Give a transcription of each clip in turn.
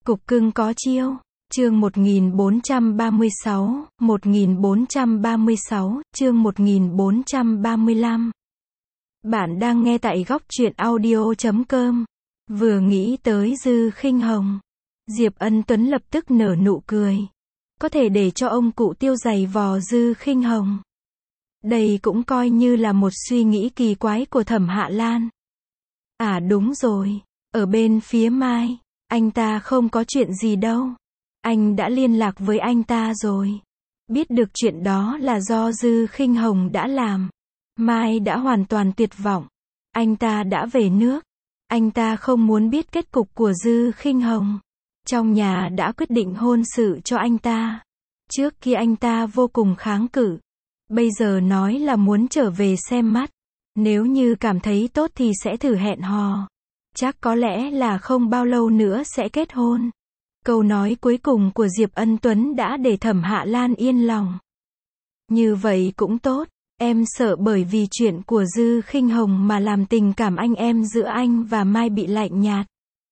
Cục cưng có chiêu. Chương 1436, 1436, chương 1435. Bạn đang nghe tại góc truyện audio.com. Vừa nghĩ tới Dư Khinh Hồng, Diệp Ân Tuấn lập tức nở nụ cười. Có thể để cho ông cụ Tiêu giày vò Dư Khinh Hồng. Đây cũng coi như là một suy nghĩ kỳ quái của Thẩm Hạ Lan. À đúng rồi, ở bên phía Mai, anh ta không có chuyện gì đâu. Anh đã liên lạc với anh ta rồi. Biết được chuyện đó là do Dư Khinh Hồng đã làm. Mai đã hoàn toàn tuyệt vọng. Anh ta đã về nước. Anh ta không muốn biết kết cục của Dư Khinh Hồng. Trong nhà đã quyết định hôn sự cho anh ta. Trước kia anh ta vô cùng kháng cự. Bây giờ nói là muốn trở về xem mắt. Nếu như cảm thấy tốt thì sẽ thử hẹn hò. Chắc có lẽ là không bao lâu nữa sẽ kết hôn. Câu nói cuối cùng của Diệp Ân Tuấn đã để Thẩm Hạ Lan yên lòng. Như vậy cũng tốt. Em sợ bởi vì chuyện của Dư Khinh Hồng mà làm tình cảm anh em giữa anh và Mai bị lạnh nhạt.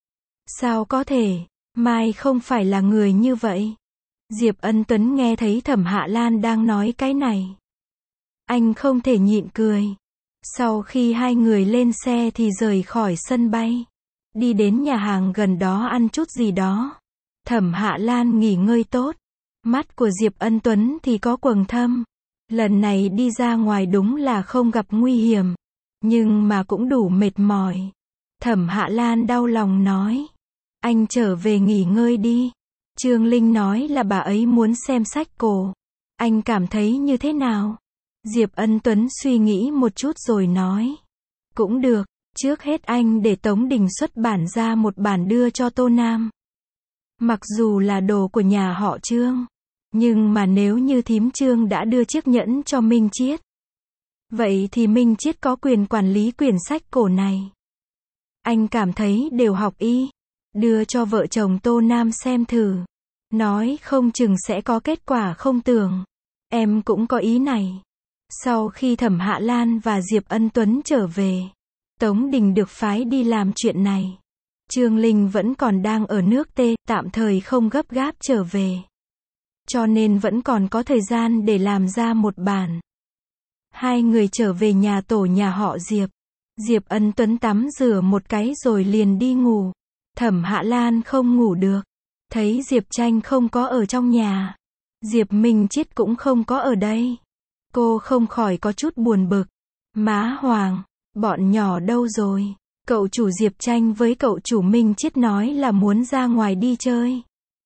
Sao có thể? Mai không phải là người như vậy. Diệp Ân Tuấn nghe thấy Thẩm Hạ Lan đang nói cái này. Anh không thể nhịn cười. Sau khi hai người lên xe thì rời khỏi sân bay. Đi đến nhà hàng gần đó ăn chút gì đó. Thẩm Hạ Lan nghỉ ngơi tốt. Mắt của Diệp Ân Tuấn thì có quầng thâm. Lần này đi ra ngoài đúng là không gặp nguy hiểm. Nhưng mà cũng đủ mệt mỏi. Thẩm Hạ Lan đau lòng nói. Anh trở về nghỉ ngơi đi. Trương Linh nói là bà ấy muốn xem sách cổ. Anh cảm thấy như thế nào? Diệp Ân Tuấn suy nghĩ một chút rồi nói. Cũng được, trước hết anh để Tống Đình xuất bản ra một bản đưa cho Tô Nam. Mặc dù là đồ của nhà họ Trương, nhưng mà nếu như thím Trương đã đưa chiếc nhẫn cho Minh Chiết, vậy thì Minh Chiết có quyền quản lý quyển sách cổ này. Anh cảm thấy đều học y, đưa cho vợ chồng Tô Nam xem thử. Nói không chừng sẽ có kết quả không tưởng. Em cũng có ý này. Sau khi Thẩm Hạ Lan và Diệp Ân Tuấn trở về, Tống Đình được phái đi làm chuyện này. Trương Linh vẫn còn đang ở nước T, tạm thời không gấp gáp trở về. Cho nên vẫn còn có thời gian để làm ra một bản. Hai người trở về nhà tổ nhà họ Diệp. Diệp Ân Tuấn tắm rửa một cái rồi liền đi ngủ. Thẩm Hạ Lan không ngủ được. Thấy Diệp Tranh không có ở trong nhà. Diệp Minh Chiết cũng không có ở đây. Cô không khỏi có chút buồn bực. Má Hoàng, bọn nhỏ đâu rồi? Cậu chủ Diệp Tranh với cậu chủ Minh Chiết nói là muốn ra ngoài đi chơi.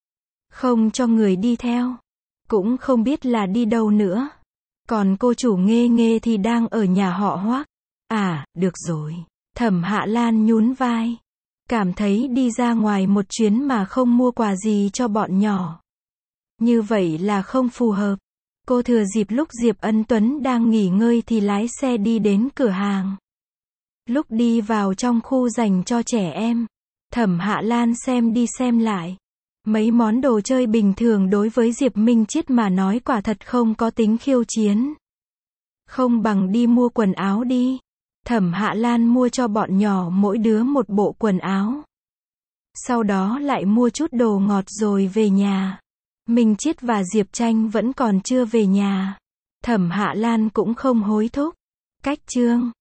Không cho người đi theo. Cũng không biết là đi đâu nữa. Còn cô chủ Nghê Nghê thì đang ở nhà họ Hoắc. À, được rồi. Thẩm Hạ Lan nhún vai. Cảm thấy đi ra ngoài một chuyến mà không mua quà gì cho bọn nhỏ. Như vậy là không phù hợp. Cô thừa dịp lúc Diệp Ân Tuấn đang nghỉ ngơi thì lái xe đi đến cửa hàng. Lúc đi vào trong khu dành cho trẻ em, Thẩm Hạ Lan xem đi xem lại. Mấy món đồ chơi bình thường đối với Diệp Minh Chiết mà nói quả thật không có tính khiêu chiến. Không bằng đi mua quần áo đi. Thẩm Hạ Lan mua cho bọn nhỏ mỗi đứa một bộ quần áo. Sau đó lại mua chút đồ ngọt rồi về nhà. Minh Chiết và Diệp Tranh vẫn còn chưa về nhà. Thẩm Hạ Lan cũng không hối thúc. Cách chương